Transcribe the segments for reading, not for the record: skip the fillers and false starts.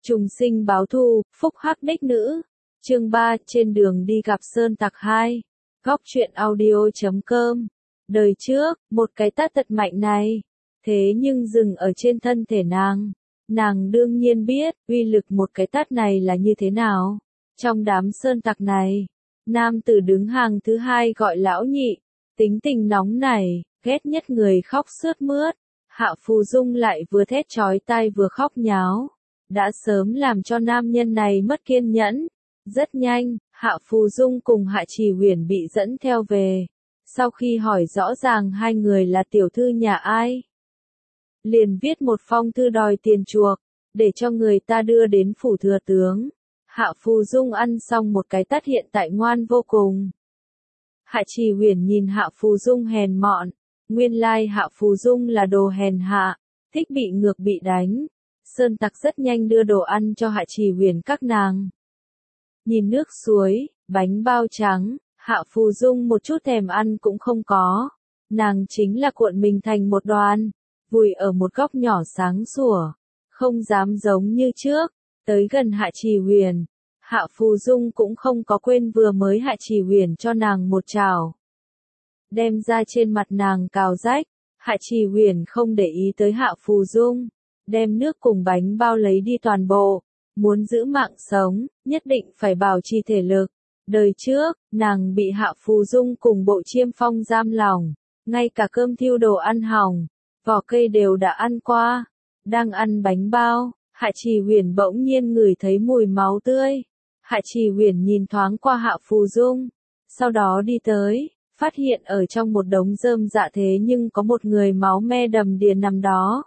Trùng sinh báo thù, phúc hắc đích nữ. Chương 3, trên đường đi gặp sơn tặc 2. Góc truyện audio.com. Đời trước, một cái tát thật mạnh này. Thế nhưng dừng ở trên thân thể nàng. Nàng đương nhiên biết, uy lực một cái tát này là như thế nào. Trong đám sơn tặc này, nam tử đứng hàng thứ 2 gọi lão nhị. Tính tình nóng này, ghét nhất người khóc sướt mướt. Hạ Phù Dung lại vừa thét chói tai vừa khóc nháo. Đã sớm làm cho nam nhân này mất kiên nhẫn. Rất nhanh, Hạ Phù Dung cùng Hạ Trì Huyền bị dẫn theo về. Sau khi hỏi rõ ràng hai người là tiểu thư nhà ai, liền viết một phong thư đòi tiền chuộc, để cho người ta đưa đến phủ thừa tướng. Hạ Phù Dung ăn xong một cái tát hiện tại ngoan vô cùng. Hạ Trì Huyền nhìn Hạ Phù Dung hèn mọn, nguyên lai Hạ Phù Dung là đồ hèn hạ, thích bị ngược bị đánh. Sơn tặc rất nhanh đưa đồ ăn cho Hạ Trì Huyền các nàng. Nhìn nước suối, bánh bao trắng, Hạ Phù Dung một chút thèm ăn cũng không có. Nàng chính là cuộn mình thành một đoàn, vùi ở một góc nhỏ sáng sủa, không dám giống như trước. Tới gần Hạ Trì Huyền, Hạ Phù Dung cũng không có quên vừa mới Hạ Trì Huyền cho nàng một chảo, đem ra trên mặt nàng cào rách. Hạ Trì Huyền không để ý tới Hạ Phù Dung, đem nước cùng bánh bao lấy đi toàn bộ. Muốn giữ mạng sống, nhất định phải bảo trì thể lực. Đời trước, nàng bị Hạ Phù Dung cùng Bộ Chiêm Phong giam lòng, ngay cả cơm thiêu đồ ăn hỏng, vỏ cây đều đã ăn qua. Đang ăn bánh bao, Hạ Trì Huyền bỗng nhiên ngửi thấy mùi máu tươi. Hạ Trì Huyền nhìn thoáng qua Hạ Phù Dung, sau đó đi tới, phát hiện ở trong một đống rơm dạ thế nhưng có một người máu me đầm đìa nằm đó.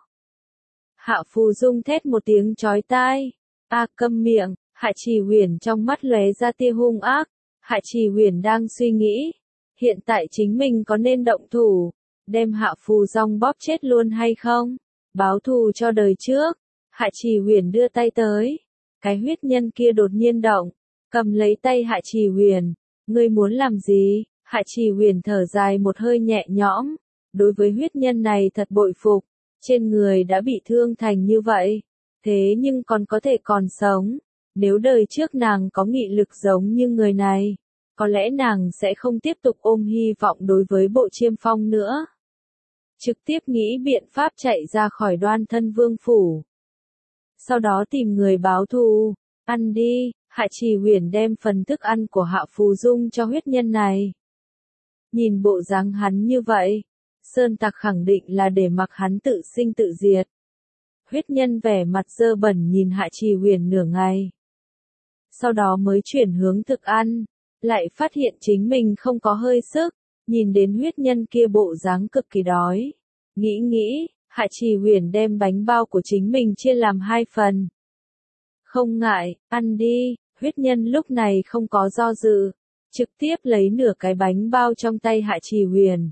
Hạ Phù Dung thét một tiếng chói tai. Câm miệng. Hạ Trì Huyền trong mắt lóe ra tia hung ác. Hạ Trì Huyền đang suy nghĩ, hiện tại chính mình có nên động thủ, đem Hạ Phù Dung bóp chết luôn hay không? Báo thù cho đời trước. Hạ Trì Huyền đưa tay tới. Cái huyết nhân kia đột nhiên động, cầm lấy tay Hạ Trì Huyền. Ngươi muốn làm gì? Hạ Trì Huyền thở dài một hơi nhẹ nhõm. Đối với huyết nhân này thật bội phục. Trên người đã bị thương thành như vậy, thế nhưng còn có thể còn sống. Nếu đời trước nàng có nghị lực giống như người này, có lẽ nàng sẽ không tiếp tục ôm hy vọng đối với Bộ Chiêm Phong nữa. Trực tiếp nghĩ biện pháp chạy ra khỏi Đoan Thân Vương phủ. Sau đó tìm người báo thù. Ăn đi. Hạ Trì Huyền đem phần thức ăn của Hạ Phù Dung cho huyết nhân này. Nhìn bộ dáng hắn như vậy, sơn tặc khẳng định là để mặc hắn tự sinh tự diệt. Huyết nhân vẻ mặt dơ bẩn nhìn Hạ Trì Huyền nửa ngày. Sau đó mới chuyển hướng thực ăn, lại phát hiện chính mình không có hơi sức, nhìn đến huyết nhân kia bộ dáng cực kỳ đói. Nghĩ, Hạ Trì Huyền đem bánh bao của chính mình chia làm 2 phần. Không ngại, ăn đi. Huyết nhân lúc này không có do dự, trực tiếp lấy nửa cái bánh bao trong tay Hạ Trì Huyền.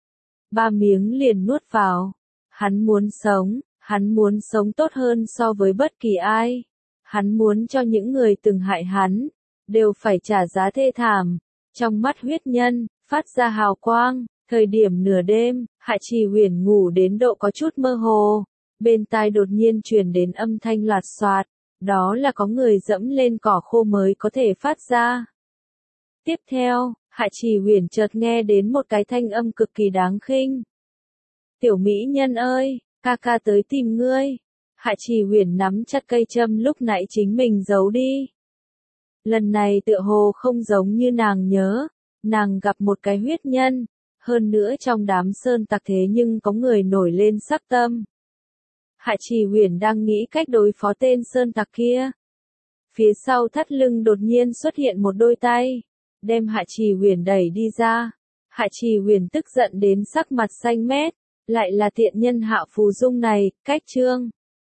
3 miếng liền nuốt vào. Hắn muốn sống tốt hơn so với bất kỳ ai. Hắn muốn cho những người từng hại hắn, đều phải trả giá thê thảm. Trong mắt huyết nhân, phát ra hào quang. Thời điểm nửa đêm, Hạ Trì Huyền ngủ đến độ có chút mơ hồ. Bên tai đột nhiên truyền đến âm thanh loạt soạt. Đó là có người dẫm lên cỏ khô mới có thể phát ra. Tiếp theo, Hạ Trì Huyền chợt nghe đến một cái thanh âm cực kỳ đáng khinh. Tiểu mỹ nhân ơi, ca ca tới tìm ngươi. Hạ Trì Huyền nắm chặt cây châm lúc nãy chính mình giấu đi. Lần này tựa hồ không giống như nàng nhớ, nàng gặp một cái huyết nhân, hơn nữa trong đám sơn tặc thế nhưng có người nổi lên sắc tâm. Hạ Trì Huyền đang nghĩ cách đối phó tên sơn tặc kia. Phía sau thắt lưng đột nhiên xuất hiện một đôi tay, đem Hạ Trì Huyền đẩy đi ra. Hạ Trì Huyền tức giận đến sắc mặt xanh mét, lại là tiện nhân Hạ Phù Dung này. Cách chương